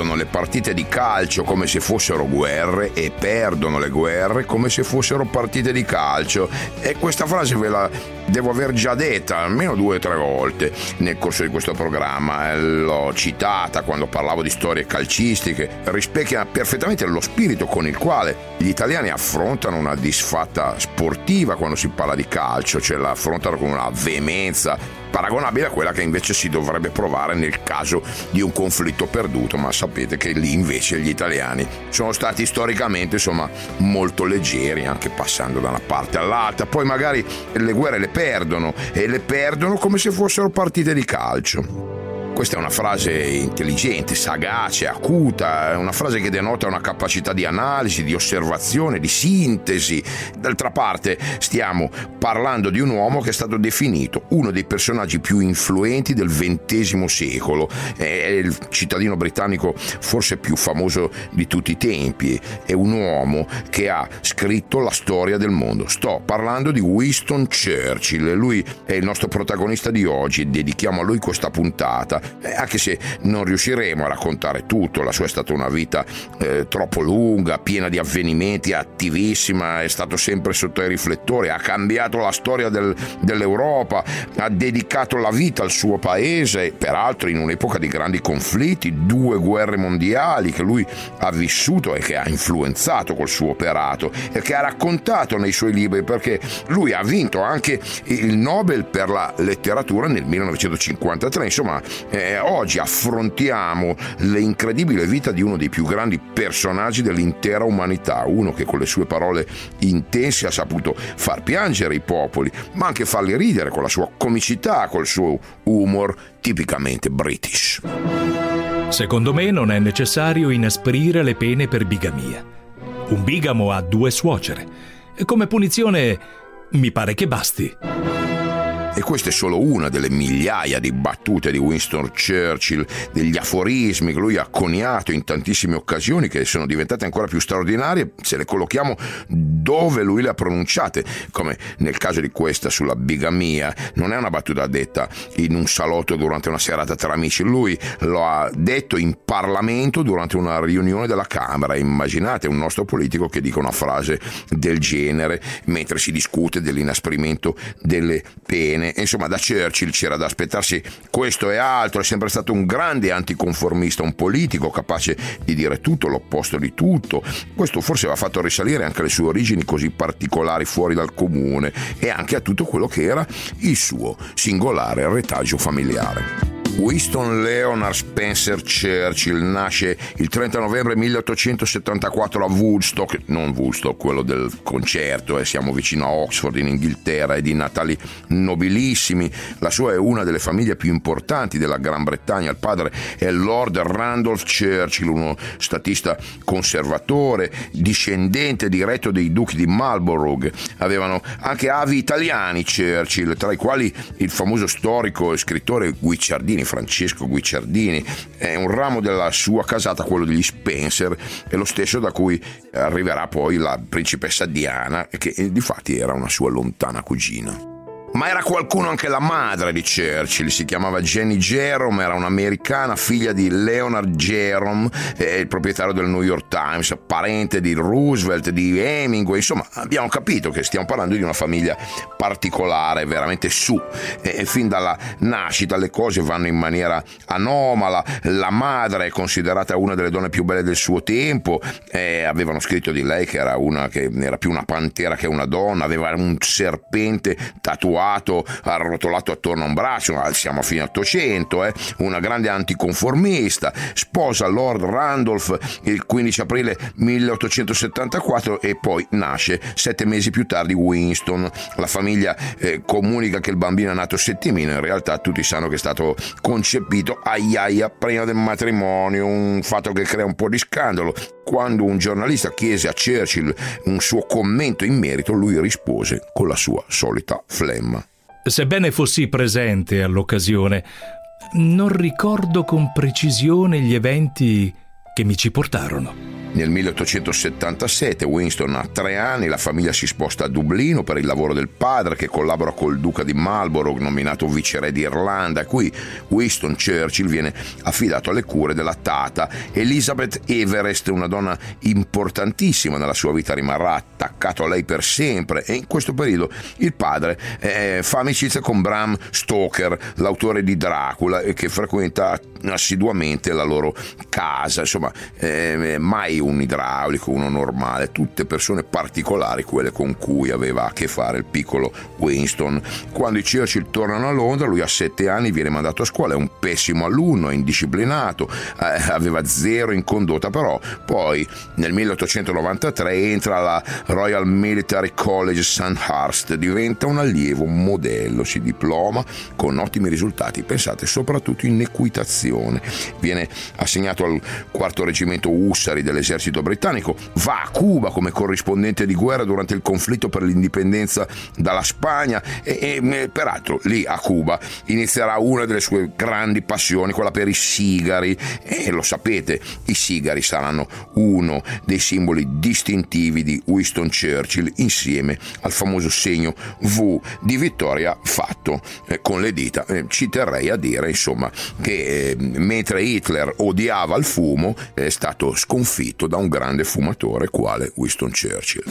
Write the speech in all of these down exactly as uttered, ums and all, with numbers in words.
perdono le partite di calcio come se fossero guerre e perdono le guerre come se fossero partite di calcio. E questa frase ve la devo aver già detta almeno due o tre volte nel corso di questo programma. L'ho citata quando parlavo di storie calcistiche. Rispecchia perfettamente lo spirito con il quale gli italiani affrontano una disfatta sportiva quando si parla di calcio, cioè la affrontano con una veemenza paragonabile a quella che invece si dovrebbe provare nel caso di un conflitto perduto, ma sapete che lì invece gli italiani sono stati storicamente insomma molto leggeri, anche passando da una parte all'altra. Poi magari le guerre le perdono e le perdono come se fossero partite di calcio. Questa è una frase intelligente, sagace, acuta, è una frase che denota una capacità di analisi, di osservazione, di sintesi. D'altra parte stiamo parlando di un uomo che è stato definito uno dei personaggi più influenti del ventesimo secolo, è il cittadino britannico forse più famoso di tutti i tempi, è un uomo che ha scritto la storia del mondo. Sto parlando di Winston Churchill, lui è il nostro protagonista di oggi, dedichiamo a lui questa puntata. Eh, anche se non riusciremo a raccontare tutto, la sua è stata una vita eh, troppo lunga, piena di avvenimenti, attivissima, è stato sempre sotto i riflettori, ha cambiato la storia del, dell'Europa, ha dedicato la vita al suo paese, peraltro in un'epoca di grandi conflitti, due guerre mondiali che lui ha vissuto e che ha influenzato col suo operato e che ha raccontato nei suoi libri, perché lui ha vinto anche il Nobel per la letteratura nel millenovecentocinquantatré. Insomma, Eh, oggi affrontiamo l'incredibile vita di uno dei più grandi personaggi dell'intera umanità, uno che con le sue parole intense ha saputo far piangere i popoli, ma anche farli ridere con la sua comicità, col suo humor tipicamente british. Secondo me non è necessario inasprire le pene per bigamia. Un bigamo ha due suocere. Come punizione mi pare che basti. E questa è solo una delle migliaia di battute di Winston Churchill, degli aforismi che lui ha coniato in tantissime occasioni, che sono diventate ancora più straordinarie se le collochiamo dove lui le ha pronunciate, come nel caso di questa sulla bigamia. Non è una battuta detta in un salotto durante una serata tra amici, lui lo ha detto in Parlamento durante una riunione della Camera. Immaginate un nostro politico che dica una frase del genere mentre si discute dell'inasprimento delle pene. Insomma, da Churchill c'era da aspettarsi questo e altro. È sempre stato un grande anticonformista, un politico capace di dire tutto l'opposto di tutto. Questo forse va fatto risalire anche alle sue origini così particolari fuori dal comune e anche a tutto quello che era il suo singolare retaggio familiare. Winston Leonard Spencer Churchill nasce il trenta novembre milleottocentosettantaquattro a Woodstock, non Woodstock quello del concerto, eh, siamo vicino a Oxford in Inghilterra, e di natali nobilissimi. La sua è una delle famiglie più importanti della Gran Bretagna. Il padre è Lord Randolph Churchill, uno statista conservatore, discendente diretto dei duchi di Marlborough. Avevano anche avi italiani Churchill, tra i quali il famoso storico e scrittore Guicciardini, Francesco Guicciardini. È un ramo della sua casata, quello degli Spencer, è lo stesso da cui arriverà poi la principessa Diana, che difatti era una sua lontana cugina. Ma era qualcuno anche la madre di Churchill, si chiamava Jenny Jerome, era un'americana, figlia di Leonard Jerome, eh, il proprietario del New York Times, parente di Roosevelt, di Hemingway. Insomma, abbiamo capito che stiamo parlando di una famiglia particolare, veramente su. E fin dalla nascita le cose vanno in maniera anomala. La madre è considerata una delle donne più belle del suo tempo, eh, avevano scritto di lei che era una che era più una pantera che una donna, aveva un serpente tatuato arrotolato attorno a un braccio. Siamo a fine Ottocento, eh? Una grande anticonformista. Sposa Lord Randolph il quindici aprile milleottocentosettantaquattro e poi nasce sette mesi più tardi Winston. La famiglia eh, comunica che il bambino è nato settimino, in realtà tutti sanno che è stato concepito aiaia prima del matrimonio, un fatto che crea un po' di scandalo. Quando un giornalista chiese a Churchill un suo commento in merito, lui rispose con la sua solita flemma. Sebbene fossi presente all'occasione, non ricordo con precisione gli eventi che mi ci portarono. Nel milleottocentosettantasette Winston ha tre anni, la famiglia si sposta a Dublino per il lavoro del padre, che collabora col duca di Marlborough, nominato viceré d'Irlanda, e qui Winston Churchill viene affidato alle cure della tata Elizabeth Everest, una donna importantissima nella sua vita, rimarrà attaccato a lei per sempre, e in questo periodo il padre eh, fa amicizia con Bram Stoker, l'autore di Dracula, che frequenta assiduamente la loro casa. Insomma, eh, mai un idraulico, uno normale, tutte persone particolari quelle con cui aveva a che fare il piccolo Winston. Quando i Churchill tornano a Londra, lui ha sette anni, viene mandato a scuola, è un pessimo alunno, è indisciplinato, eh, aveva zero in condotta, però poi nel milleottocentonovantatré entra alla Royal Military College Sandhurst, diventa un allievo, un modello, si diploma con ottimi risultati, pensate soprattutto in equitazione, viene assegnato al quarto reggimento Ussari dell'esercito britannico, va a Cuba come corrispondente di guerra durante il conflitto per l'indipendenza dalla Spagna e, e peraltro lì a Cuba inizierà una delle sue grandi passioni, quella per i sigari, e lo sapete, i sigari saranno uno dei simboli distintivi di Winston Churchill, insieme al famoso segno V di vittoria fatto eh, con le dita. Eh, ci terrei a dire insomma che eh, mentre Hitler odiava il fumo, è stato sconfitto da un grande fumatore quale Winston Churchill.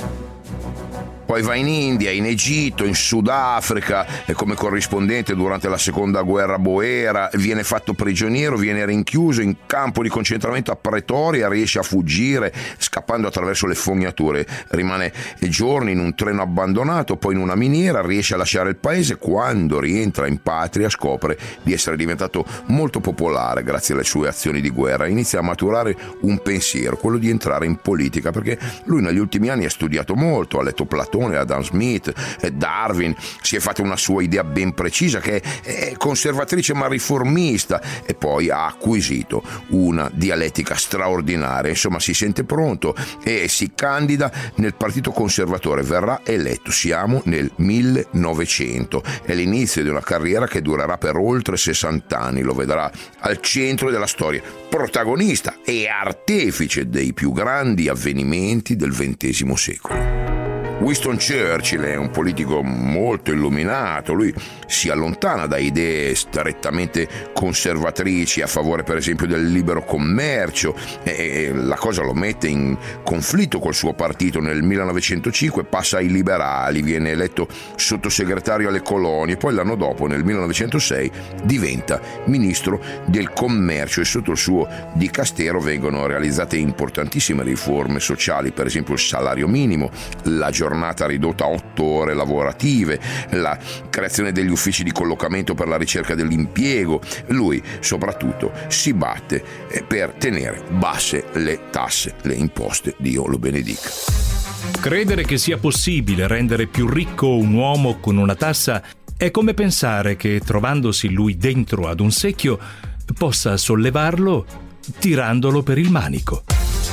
Poi va in India, in Egitto, in Sudafrica, come corrispondente durante la seconda guerra boera, viene fatto prigioniero, viene rinchiuso in campo di concentramento a Pretoria, riesce a fuggire scappando attraverso le fognature, rimane giorni in un treno abbandonato, poi in una miniera, riesce a lasciare il paese. Quando rientra in patria scopre di essere diventato molto popolare grazie alle sue azioni di guerra, inizia a maturare un pensiero, quello di entrare in politica, perché lui negli ultimi anni ha studiato molto, ha letto Platone, Adam Smith, Darwin, si è fatta una sua idea ben precisa che è conservatrice ma riformista, e poi ha acquisito una dialettica straordinaria. Insomma, si sente pronto e si candida nel Partito Conservatore, verrà eletto. Siamo nel millenovecento, è l'inizio di una carriera che durerà per oltre sessanta anni, lo vedrà al centro della storia, protagonista e artefice dei più grandi avvenimenti del ventesimo secolo. Winston Churchill è un politico molto illuminato, lui si allontana da idee strettamente conservatrici a favore per esempio del libero commercio, e la cosa lo mette in conflitto col suo partito. Nel millenovecentocinque passa ai liberali, viene eletto sottosegretario alle colonie, poi l'anno dopo nel millenovecentosei diventa ministro del commercio, e sotto il suo dicastero vengono realizzate importantissime riforme sociali, per esempio il salario minimo, la giornata giornata ridotta a otto ore lavorative, la creazione degli uffici di collocamento per la ricerca dell'impiego. Lui soprattutto si batte per tenere basse le tasse, le imposte, Dio lo benedica. Credere che sia possibile rendere più ricco un uomo con una tassa è come pensare che, trovandosi lui dentro ad un secchio, possa sollevarlo tirandolo per il manico.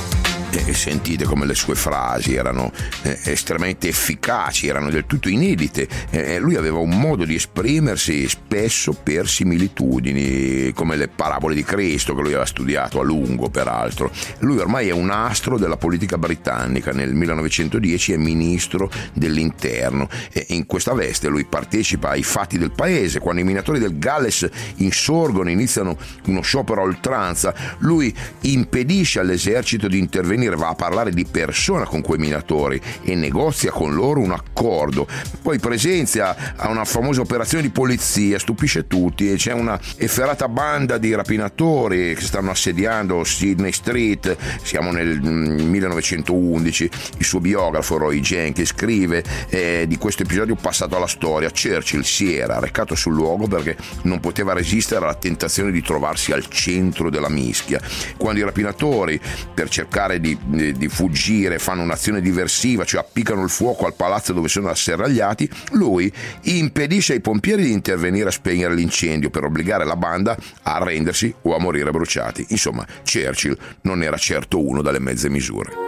E sentite come le sue frasi erano eh, estremamente efficaci, erano del tutto inedite. Eh, lui aveva un modo di esprimersi spesso per similitudini, come le parabole di Cristo, che lui aveva studiato a lungo peraltro. Lui ormai è un astro della politica britannica, nel millenovecentodieci è ministro dell'interno, e in questa veste lui partecipa ai fatti del paese. Quando i minatori del Galles insorgono, iniziano uno sciopero a oltranza, lui impedisce all'esercito di intervenire, va a parlare di persona con quei minatori e negozia con loro un accordo. Poi presenzia a una famosa operazione di polizia, stupisce tutti, e c'è una efferata banda di rapinatori che stanno assediando Sydney Street. Siamo nel millenovecentoundici. Il suo biografo Roy Jenkins scrive eh, di questo episodio passato alla storia: Churchill si era recato sul luogo perché non poteva resistere alla tentazione di trovarsi al centro della mischia. Quando i rapinatori, per cercare di Di, di fuggire, fanno un'azione diversiva, cioè appiccano il fuoco al palazzo dove sono asserragliati, lui impedisce ai pompieri di intervenire a spegnere l'incendio per obbligare la banda a arrendersi o a morire bruciati. Insomma, Churchill non era certo uno dalle mezze misure.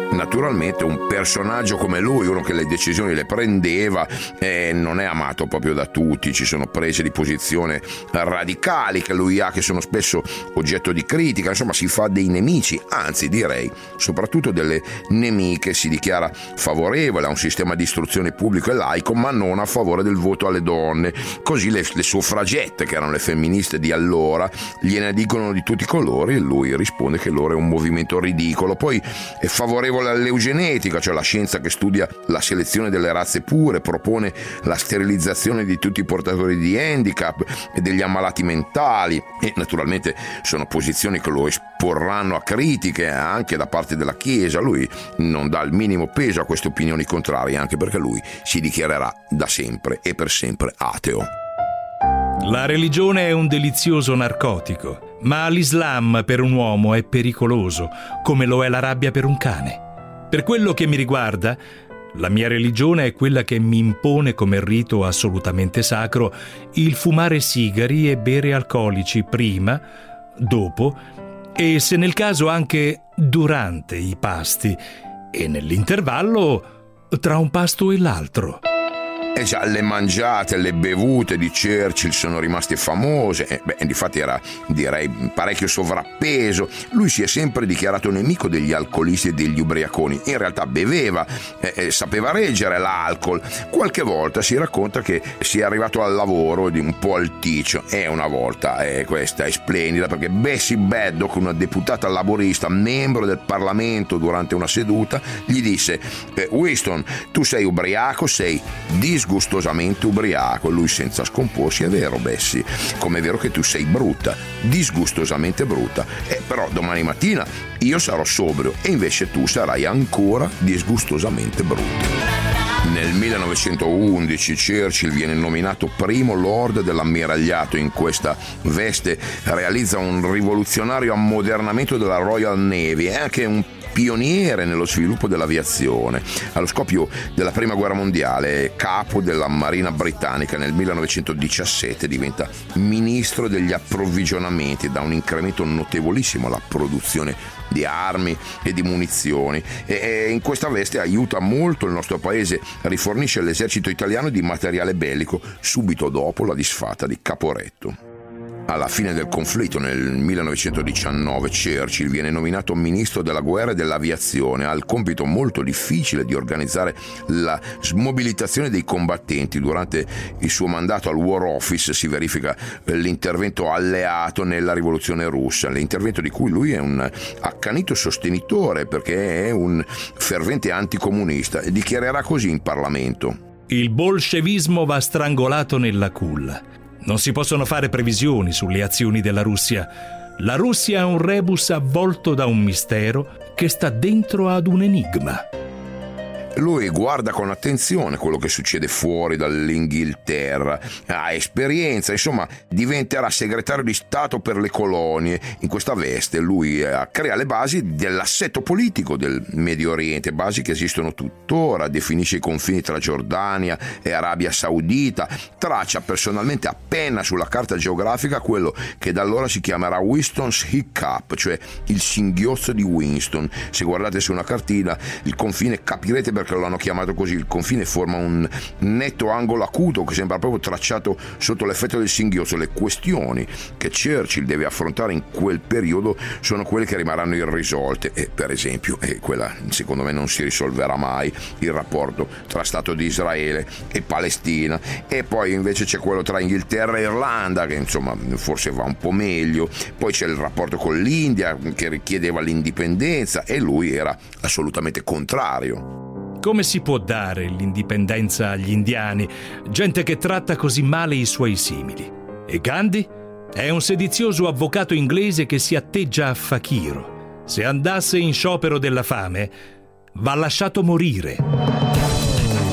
Naturalmente un personaggio come lui, uno che le decisioni le prendeva, eh, non è amato proprio da tutti. Ci sono prese di posizione radicali che lui ha, che sono spesso oggetto di critica. Insomma, si fa dei nemici, anzi direi soprattutto delle nemiche. Si dichiara favorevole a un sistema di istruzione pubblico e laico, ma non a favore del voto alle donne. Così le, le suffragette, che erano le femministe di allora, gliene dicono di tutti i colori e lui risponde che loro è un movimento ridicolo. Poi è favorevole all'eugenetica, cioè la scienza che studia la selezione delle razze pure, propone la sterilizzazione di tutti i portatori di handicap e degli ammalati mentali, e naturalmente sono posizioni che lo esporranno a critiche anche da parte della Chiesa. Lui non dà il minimo peso a queste opinioni contrarie, anche perché lui si dichiarerà da sempre e per sempre ateo. La religione è un delizioso narcotico, ma l'Islam per un uomo è pericoloso, come lo è la rabbia per un cane. Per quello che mi riguarda, la mia religione è quella che mi impone come rito assolutamente sacro il fumare sigari e bere alcolici prima, dopo e, se nel caso, anche durante i pasti e nell'intervallo tra un pasto e l'altro. E già le mangiate, le bevute di Churchill sono rimaste famose. E beh, difatti era, direi, parecchio sovrappeso. Lui si è sempre dichiarato nemico degli alcolisti e degli ubriaconi. In realtà beveva, eh, sapeva reggere l'alcol. Qualche volta si racconta che sia arrivato al lavoro di un po' alticcio. E una volta, eh, questa è splendida, perché Bessie Baddock, una deputata laborista, membro del Parlamento, durante una seduta, gli disse: eh, Winston, tu sei ubriaco, sei disgustosamente ubriaco. Lui, senza scomporsi: è vero Bessie, come è vero che tu sei brutta, disgustosamente brutta, eh, però domani mattina io sarò sobrio e invece tu sarai ancora disgustosamente brutta. Nel millenovecentoundici Churchill viene nominato primo lord dell'ammiragliato. In questa veste realizza un rivoluzionario ammodernamento della Royal Navy e anche un pioniere nello sviluppo dell'aviazione. Allo scoppio della prima guerra mondiale, capo della Marina britannica, nel millenovecentodiciassette diventa ministro degli approvvigionamenti, da un incremento notevolissimo alla produzione di armi e di munizioni, e in questa veste aiuta molto il nostro paese, rifornisce l'esercito italiano di materiale bellico subito dopo la disfatta di Caporetto. Alla fine del conflitto, nel millenovecentodiciannove, Churchill viene nominato ministro della guerra e dell'aviazione. Ha il compito molto difficile di organizzare la smobilitazione dei combattenti. Durante il suo mandato al War Office si verifica l'intervento alleato nella rivoluzione russa, l'intervento di cui lui è un accanito sostenitore, perché è un fervente anticomunista, e dichiarerà così in Parlamento: il bolscevismo va strangolato nella culla. Non si possono fare previsioni sulle azioni della Russia. La Russia è un rebus avvolto da un mistero che sta dentro ad un enigma. Lui guarda con attenzione quello che succede fuori dall'Inghilterra, ha esperienza, insomma diventerà segretario di Stato per le colonie. In questa veste lui eh, crea le basi dell'assetto politico del Medio Oriente, basi che esistono tuttora, definisce i confini tra Giordania e Arabia Saudita, traccia personalmente a penna sulla carta geografica quello che da allora si chiamerà Winston's Hiccup, cioè il singhiozzo di Winston. Se guardate su una cartina il confine capirete perché lo hanno chiamato così. Il confine forma un netto angolo acuto che sembra proprio tracciato sotto l'effetto del singhiozzo. Le questioni che Churchill deve affrontare in quel periodo sono quelle che rimarranno irrisolte, e per esempio, e quella secondo me non si risolverà mai, il rapporto tra Stato di Israele e Palestina. E poi invece c'è quello tra Inghilterra e Irlanda, che insomma forse va un po' meglio. Poi c'è il rapporto con l'India, che richiedeva l'indipendenza, e lui era assolutamente contrario. Come si può dare l'indipendenza agli indiani, gente che tratta così male i suoi simili? E Gandhi? È un sedizioso avvocato inglese che si atteggia a fakiro. Se andasse in sciopero della fame, va lasciato morire.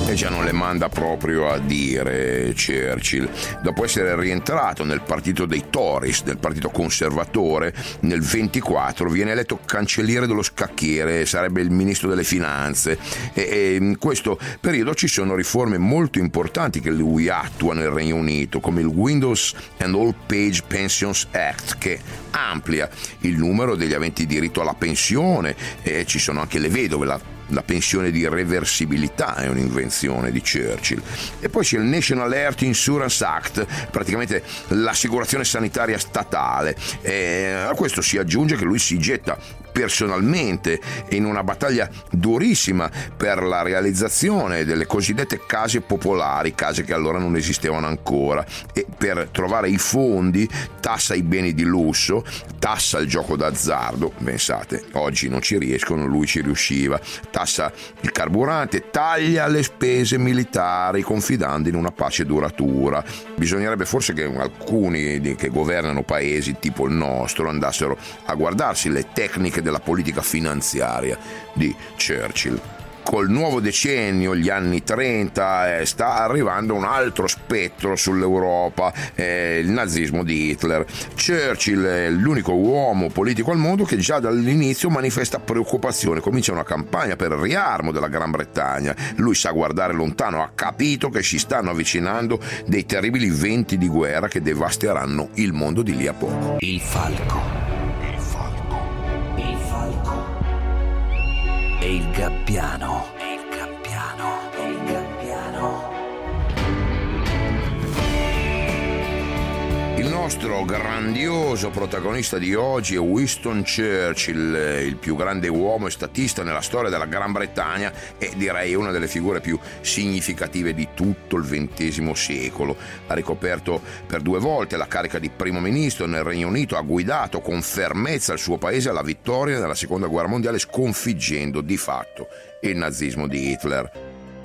e già non le manda proprio a dire Churchill. Dopo essere rientrato nel partito dei Tories, nel partito conservatore, nel ventiquattro viene eletto cancelliere dello scacchiere, sarebbe il ministro delle finanze, e, e in questo periodo ci sono riforme molto importanti che lui attua nel Regno Unito, come il Windows and All Age Pensions Act, che amplia il numero degli aventi diritto alla pensione, e ci sono anche le vedove, la La pensione di reversibilità è un'invenzione di Churchill. E poi c'è il National Health Insurance Act, praticamente l'assicurazione sanitaria statale. E a questo si aggiunge che lui si getta personalmente in una battaglia durissima per la realizzazione delle cosiddette case popolari, case che allora non esistevano ancora, e per trovare i fondi tassa i beni di lusso, tassa il gioco d'azzardo. Pensate, oggi non ci riescono, lui ci riusciva. Tassa il carburante, taglia le spese militari confidando in una pace duratura. Bisognerebbe forse che alcuni che governano paesi tipo il nostro andassero a guardarsi le tecniche della politica finanziaria di Churchill. Col nuovo decennio, gli anni trenta, eh, sta arrivando un altro spettro sull'Europa, eh, il nazismo di Hitler. Churchill è l'unico uomo politico al mondo che già dall'inizio manifesta preoccupazione, comincia una campagna per il riarmo della Gran Bretagna. Lui sa guardare lontano, ha capito che si stanno avvicinando dei terribili venti di guerra che devasteranno il mondo di lì a poco. Il falco. E il gabbiano. E il gabbiano. E il gabbiano. Il nostro grandioso protagonista di oggi è Winston Churchill, il più grande uomo e statista nella storia della Gran Bretagna e direi una delle figure più significative di tutto il ventesimo secolo. Ha ricoperto per due volte la carica di primo ministro nel Regno Unito, ha guidato con fermezza il suo paese alla vittoria nella seconda guerra mondiale, sconfiggendo di fatto il nazismo di Hitler.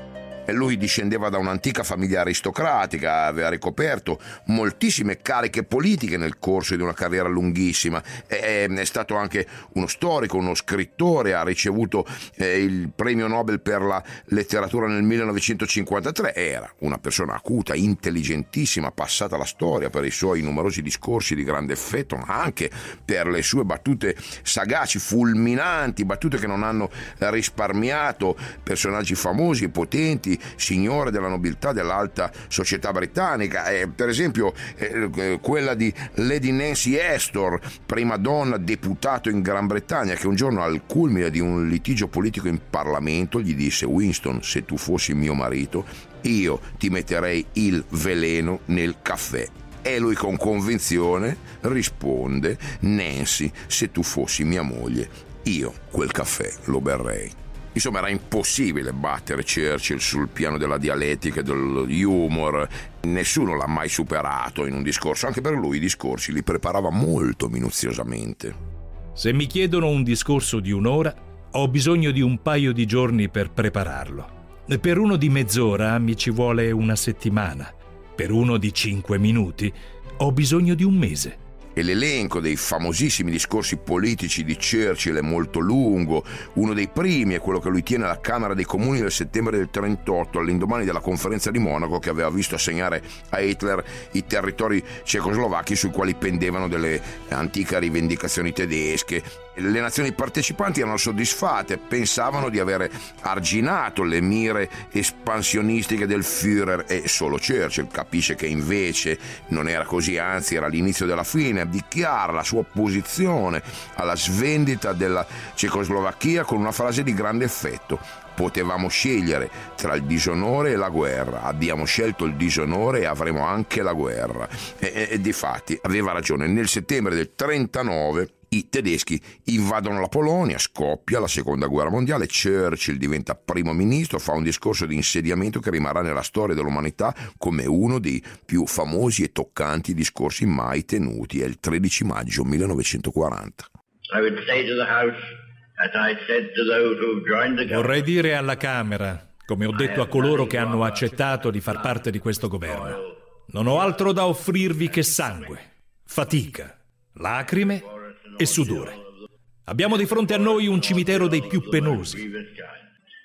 E lui discendeva da un'antica famiglia aristocratica, aveva ricoperto moltissime cariche politiche nel corso di una carriera lunghissima, è, è stato anche uno storico, uno scrittore, ha ricevuto eh, il premio Nobel per la letteratura nel millenovecentocinquantatré, era una persona acuta, intelligentissima, passata alla storia per i suoi numerosi discorsi di grande effetto, ma anche per le sue battute sagaci, fulminanti, battute che non hanno risparmiato personaggi famosi e potenti, signore della nobiltà dell'alta società britannica, eh, per esempio eh, quella di Lady Nancy Astor, prima donna deputato in Gran Bretagna, che un giorno al culmine di un litigio politico in Parlamento gli disse: Winston, se tu fossi mio marito io ti metterei il veleno nel caffè. E lui con convinzione risponde: Nancy, se tu fossi mia moglie io quel caffè lo berrei. Insomma, era impossibile battere Churchill sul piano della dialettica e dello humor. Nessuno l'ha mai superato in un discorso. Anche per lui i discorsi li preparava molto minuziosamente. Se mi chiedono un discorso di un'ora, ho bisogno di un paio di giorni per prepararlo. Per uno di mezz'ora mi ci vuole una settimana. Per uno di cinque minuti ho bisogno di un mese. E l'elenco dei famosissimi discorsi politici di Churchill è molto lungo. Uno dei primi è quello che lui tiene alla Camera dei Comuni nel settembre del trentotto, all'indomani della conferenza di Monaco, che aveva visto assegnare a Hitler i territori cecoslovacchi sui quali pendevano delle antiche rivendicazioni tedesche. Le nazioni partecipanti erano soddisfatte, pensavano di avere arginato le mire espansionistiche del Führer, e solo Churchill capisce che invece non era così, anzi era l'inizio della fine. Dichiara la sua opposizione alla svendita della Cecoslovacchia con una frase di grande effetto: potevamo scegliere tra il disonore e la guerra, abbiamo scelto il disonore e avremo anche la guerra. E, e, e difatti aveva ragione. Nel settembre del trentanove i tedeschi invadono la Polonia, scoppia la seconda guerra mondiale, Churchill diventa primo ministro, fa un discorso di insediamento che rimarrà nella storia dell'umanità come uno dei più famosi e toccanti discorsi mai tenuti. È il tredici maggio millenovecentoquaranta. I would say to the House, as I said to those who joined the government. Vorrei dire alla Camera, come ho detto a coloro che hanno accettato di far parte di questo governo: non ho altro da offrirvi che sangue, fatica, lacrime e sudore. Abbiamo di fronte a noi un cimitero dei più penosi.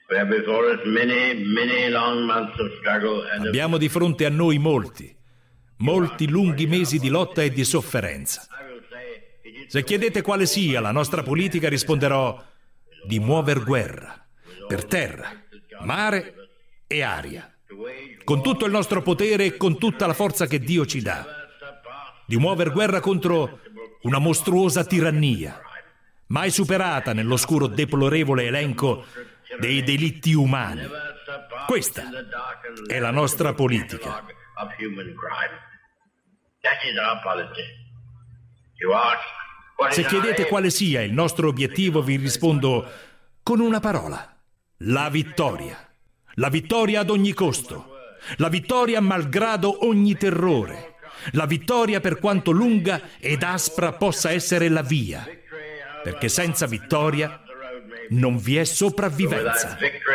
We have before us many, many long months of struggle and Abbiamo di fronte a noi molti, molti lunghi mesi di lotta e di sofferenza. Se chiedete quale sia la nostra politica, risponderò di muover guerra per terra, mare e aria, con tutto il nostro potere e con tutta la forza che Dio ci dà, di muover guerra contro una mostruosa tirannia, mai superata nell'oscuro deplorevole elenco dei delitti umani. Questa è la nostra politica. Se chiedete quale sia il nostro obiettivo, vi rispondo con una parola: la vittoria. La vittoria ad ogni costo. La vittoria malgrado ogni terrore. La vittoria per quanto lunga ed aspra possa essere la via. Perché senza vittoria non vi è sopravvivenza.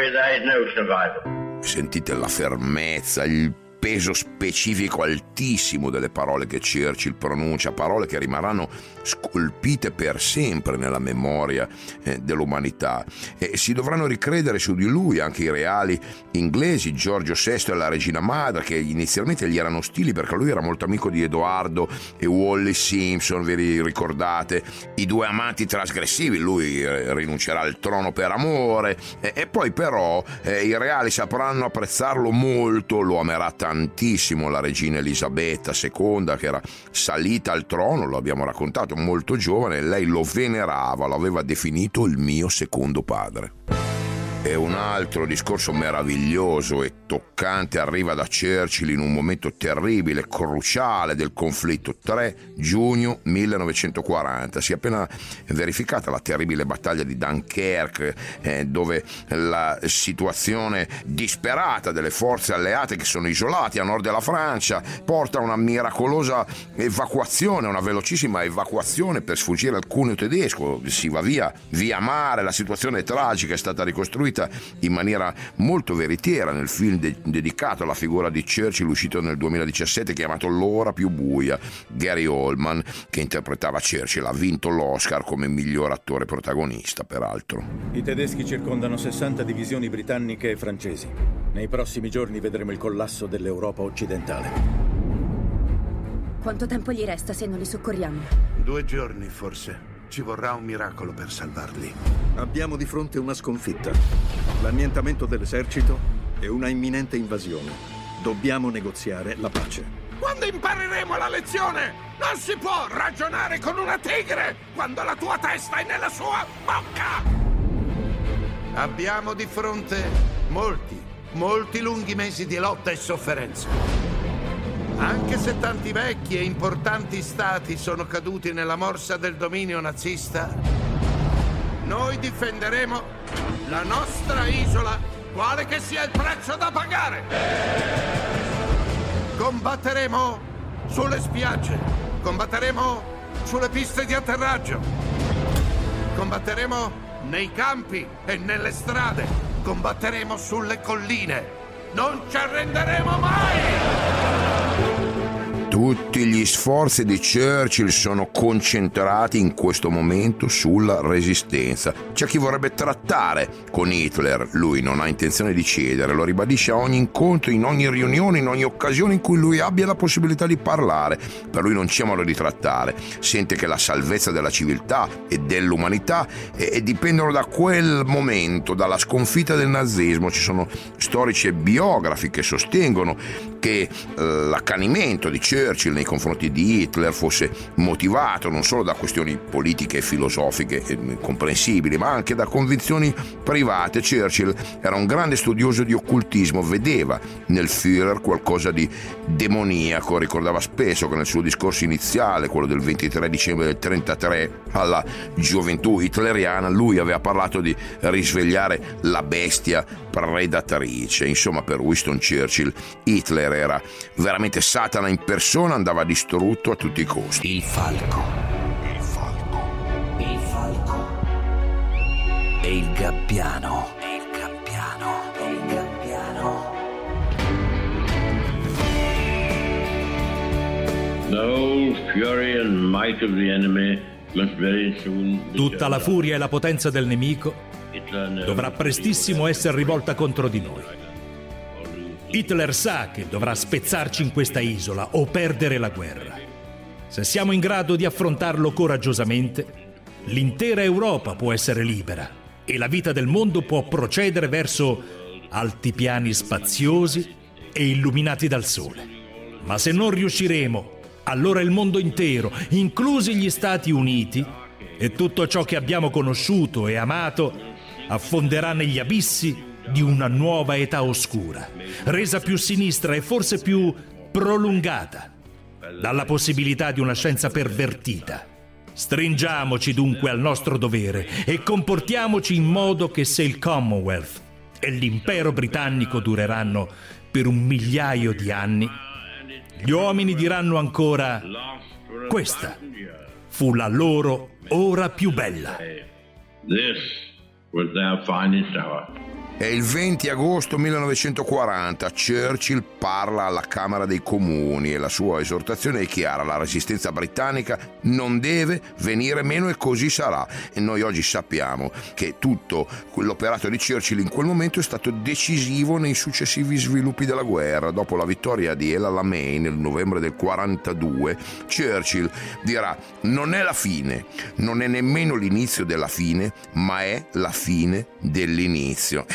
Sentite la fermezza, il peso specifico altissimo delle parole che Churchill pronuncia, parole che rimarranno scolpite per sempre nella memoria eh, dell'umanità, e si dovranno ricredere su di lui anche i reali inglesi, Giorgio sesto e la regina madre, che inizialmente gli erano ostili perché lui era molto amico di Edoardo e Wally Simpson, vi ricordate? I due amanti trasgressivi. Lui eh, rinuncerà al trono per amore, eh, e poi però eh, i reali sapranno apprezzarlo molto, lo amerà tantissimo la regina Elisabetta seconda, che era salita al trono, lo abbiamo raccontato, molto giovane. Lei lo venerava, lo aveva definito il mio secondo padre. E un altro discorso meraviglioso e toccante arriva da Churchill in un momento terribile, cruciale del conflitto. tre giugno millenovecentoquaranta. Si è appena verificata la terribile battaglia di Dunkerque, eh, dove la situazione disperata delle forze alleate, che sono isolati a nord della Francia, porta a una miracolosa evacuazione, una velocissima evacuazione per sfuggire al cuneo tedesco. Si va via via mare. La situazione è tragica, è stata ricostruita in maniera molto veritiera nel film de- dedicato alla figura di Churchill, uscito nel duemiladiciassette, chiamato L'ora più buia. Gary Oldman, che interpretava Churchill, ha vinto l'Oscar come miglior attore protagonista, peraltro. I tedeschi circondano sessanta divisioni britanniche e francesi. Nei prossimi giorni vedremo il collasso dell'Europa occidentale. Quanto tempo gli resta se non li soccorriamo? Due giorni, forse. Ci vorrà un miracolo per salvarli. Abbiamo di fronte una sconfitta, l'annientamento dell'esercito e una imminente invasione. Dobbiamo negoziare la pace. Quando impareremo la lezione? Non si può ragionare con una tigre quando la tua testa è nella sua bocca! Abbiamo di fronte molti, molti lunghi mesi di lotta e sofferenza. Anche se tanti vecchi e importanti stati sono caduti nella morsa del dominio nazista, noi difenderemo la nostra isola, quale che sia il prezzo da pagare. Combatteremo sulle spiagge, combatteremo sulle piste di atterraggio, combatteremo nei campi e nelle strade, combatteremo sulle colline. Non ci arrenderemo mai! Tutti gli sforzi di Churchill sono concentrati in questo momento sulla resistenza. C'è chi vorrebbe trattare con Hitler, lui non ha intenzione di cedere, lo ribadisce a ogni incontro, in ogni riunione, in ogni occasione in cui lui abbia la possibilità di parlare. Per lui non c'è modo di trattare, sente che la salvezza della civiltà e dell'umanità e, e dipendono da quel momento, dalla sconfitta del nazismo. Ci sono storici e biografi che sostengono che eh, l'accanimento di Churchill nei confronti di Hitler fosse motivato non solo da questioni politiche e filosofiche e comprensibili, ma anche da convinzioni private. Churchill era un grande studioso di occultismo, vedeva nel Führer qualcosa di demoniaco. Ricordava spesso che nel suo discorso iniziale, quello del ventitré dicembre del trentatré, alla gioventù hitleriana, lui aveva parlato di risvegliare la bestia predatrice. Insomma, per Winston Churchill Hitler era veramente Satana in persona, andava distrutto a tutti i costi. Il falco. Il falco. Il falco. E il gabbiano. E il gabbiano. E il gabbiano. The whole fury and might of the enemy must very soon be Tutta la furia e la potenza del nemico dovrà prestissimo essere rivolta contro di noi. Hitler sa che dovrà spezzarci in questa isola o perdere la guerra. Se siamo in grado di affrontarlo coraggiosamente, l'intera Europa può essere libera e la vita del mondo può procedere verso altipiani spaziosi e illuminati dal sole. Ma se non riusciremo, allora il mondo intero, inclusi gli Stati Uniti, e tutto ciò che abbiamo conosciuto e amato, affonderà negli abissi di una nuova età oscura, resa più sinistra e forse più prolungata dalla possibilità di una scienza pervertita. Stringiamoci dunque al nostro dovere e comportiamoci in modo che se il Commonwealth e l'impero britannico dureranno per un migliaio di anni, gli uomini diranno ancora: questa fu la loro ora più bella. This was their finest hour. È il venti agosto millenovecentoquaranta, Churchill parla alla Camera dei Comuni e la sua esortazione è chiara: la resistenza britannica non deve venire meno e così sarà. E noi oggi sappiamo che tutto l'operato di Churchill in quel momento è stato decisivo nei successivi sviluppi della guerra. Dopo la vittoria di El Alamein nel novembre del quarantadue, Churchill dirà: non è la fine, non è nemmeno l'inizio della fine, ma è la fine dell'inizio.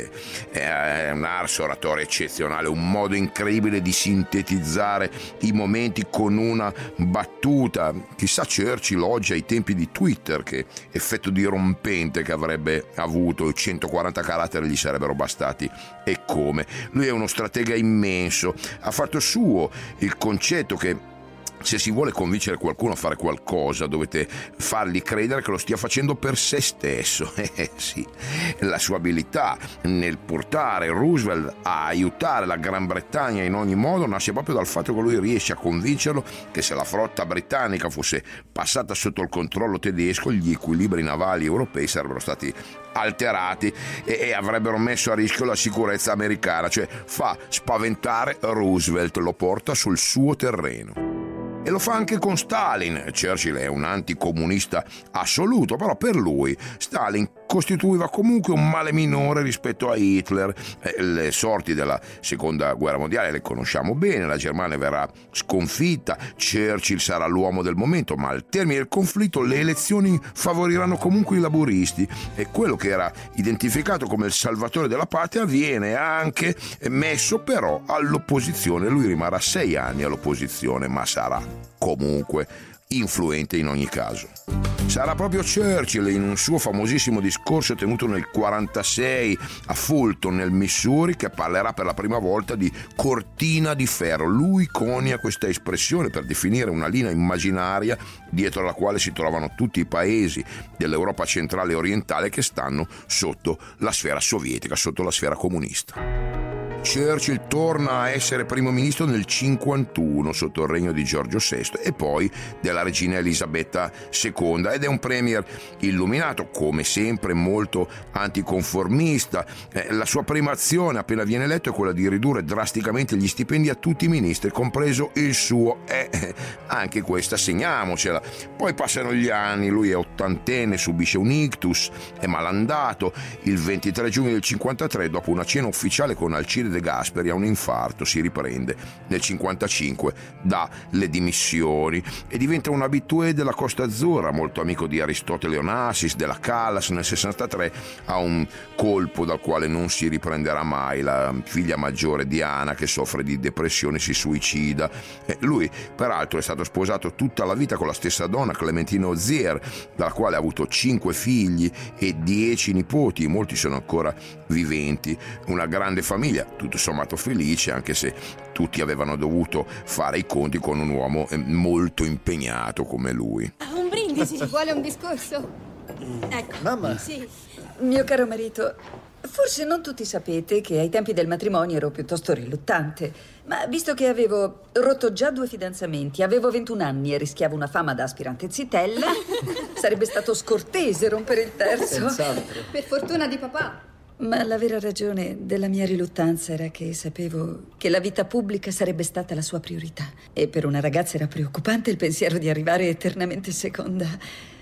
È un ars oratorio eccezionale, un modo incredibile di sintetizzare i momenti con una battuta. Chissà Churchill oggi ai tempi di Twitter che effetto dirompente che avrebbe avuto, centoquaranta caratteri gli sarebbero bastati e come. Lui è uno stratega immenso, ha fatto suo il concetto che se si vuole convincere qualcuno a fare qualcosa, dovete fargli credere che lo stia facendo per se stesso. Eh sì, la sua abilità nel portare Roosevelt a aiutare la Gran Bretagna in ogni modo nasce proprio dal fatto che lui riesce a convincerlo che se la flotta britannica fosse passata sotto il controllo tedesco, gli equilibri navali europei sarebbero stati alterati e, e avrebbero messo a rischio la sicurezza americana. Cioè fa spaventare Roosevelt, lo porta sul suo terreno. E lo fa anche con Stalin. Churchill è un anticomunista assoluto, però per lui Stalin costituiva comunque un male minore rispetto a Hitler. Eh, le sorti della seconda guerra mondiale le conosciamo bene, la Germania verrà sconfitta, Churchill sarà l'uomo del momento, ma al termine del conflitto le elezioni favoriranno comunque i laburisti e quello che era identificato come il salvatore della patria viene anche messo però all'opposizione. Lui rimarrà sei anni all'opposizione, ma sarà comunque influente in ogni caso. Sarà proprio Churchill, in un suo famosissimo discorso tenuto nel quarantasei a Fulton nel Missouri, che parlerà per la prima volta di cortina di ferro. Lui conia questa espressione per definire una linea immaginaria dietro la quale si trovano tutti i paesi dell'Europa centrale e orientale che stanno sotto la sfera sovietica, sotto la sfera comunista. Churchill torna a essere primo ministro nel cinquantuno sotto il regno di Giorgio sesto e poi della regina Elisabetta seconda ed è un premier illuminato, come sempre molto anticonformista. Eh, la sua prima azione appena viene eletto è quella di ridurre drasticamente gli stipendi a tutti i ministri, compreso il suo. Eh, anche questa segniamocela. Poi passano gli anni, lui è ottantenne, subisce un ictus, è malandato. Il ventitré giugno del cinquantatré, dopo una cena ufficiale con Alcide De Gasperi, ha un infarto, si riprende. Nel cinquantacinque dà le dimissioni e diventa un habitué della Costa Azzurra, molto amico di Aristotele Onassis, della Callas. Nel sessantatré ha un colpo dal quale non si riprenderà mai, la figlia maggiore Diana che soffre di depressione si suicida. E lui peraltro è stato sposato tutta la vita con la stessa donna, Clementina Ozier, dalla quale ha avuto cinque figli e dieci nipoti, molti sono ancora viventi. Una grande famiglia, tutto sommato felice, anche se tutti avevano dovuto fare i conti con un uomo molto impegnato come lui. Un brindisi. Ci vuole un discorso? Ecco. Mamma. Sì. Mio caro marito, forse non tutti sapete che ai tempi del matrimonio ero piuttosto riluttante, ma visto che avevo rotto già due fidanzamenti, avevo ventuno anni e rischiavo una fama da aspirante zitella, sarebbe stato scortese rompere il terzo. Senz'altro. Per fortuna di papà. Ma la vera ragione della mia riluttanza era che sapevo che la vita pubblica sarebbe stata la sua priorità. E per una ragazza era preoccupante il pensiero di arrivare eternamente seconda.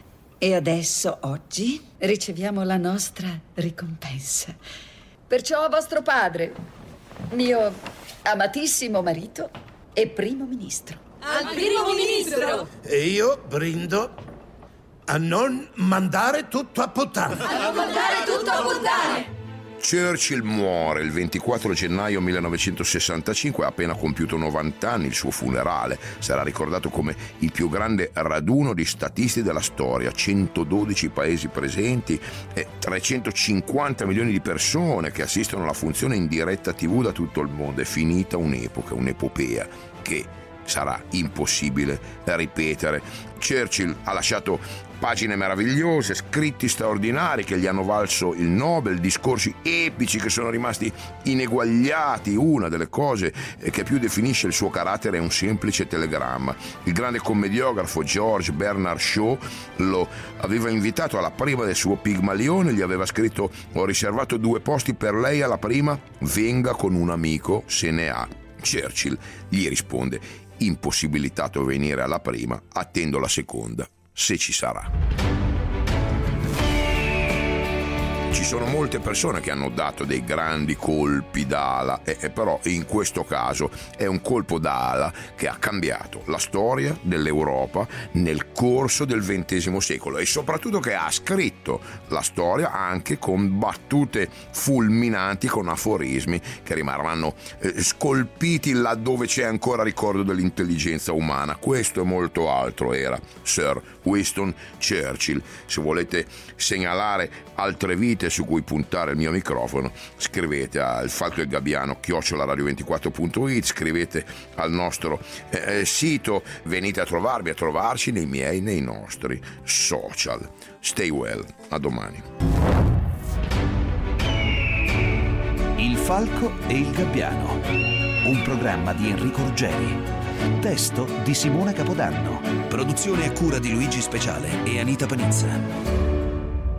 E adesso, oggi, riceviamo la nostra ricompensa. Perciò vostro padre, mio amatissimo marito e primo ministro. Al primo ministro! E io brindo a non mandare tutto a puttane. A non mandare tutto a puttane! Churchill muore il ventiquattro gennaio millenovecentosessantacinque, ha appena compiuto novanta anni. Il suo funerale sarà ricordato come il più grande raduno di statisti della storia, centododici paesi presenti e trecentocinquanta milioni di persone che assistono alla funzione in diretta tivù da tutto il mondo. È finita un'epoca, un'epopea che sarà impossibile da ripetere. Churchill ha lasciato pagine meravigliose, scritti straordinari che gli hanno valso il Nobel, discorsi epici che sono rimasti ineguagliati. Una delle cose che più definisce il suo carattere è un semplice telegramma. Il grande commediografo George Bernard Shaw lo aveva invitato alla prima del suo Pigmalione, gli aveva scritto: ho riservato due posti per lei alla prima, venga con un amico se ne ha. Churchill gli risponde: impossibilitato a venire alla prima, attendo la seconda, se ci sarà. Ci sono molte persone che hanno dato dei grandi colpi d'ala, e, e però in questo caso è un colpo d'ala che ha cambiato la storia dell'Europa nel corso del ventesimo secolo e soprattutto che ha scritto la storia anche con battute fulminanti, con aforismi che rimarranno eh, scolpiti laddove c'è ancora ricordo dell'intelligenza umana. Questo e molto altro era Sir Winston Churchill. Se volete segnalare altre vite su cui puntare il mio microfono, scrivete al Falco e Gabbiano chiocciola radio ventiquattro punto it, scrivete al nostro eh, sito, venite a trovarmi, a trovarci nei miei, nei nostri social. Stay well, a domani. Il Falco e il Gabbiano, un programma di Enrico Ruggeri, testo di Simona Capodanno, produzione a cura di Luigi Speciale e Anita Panizza.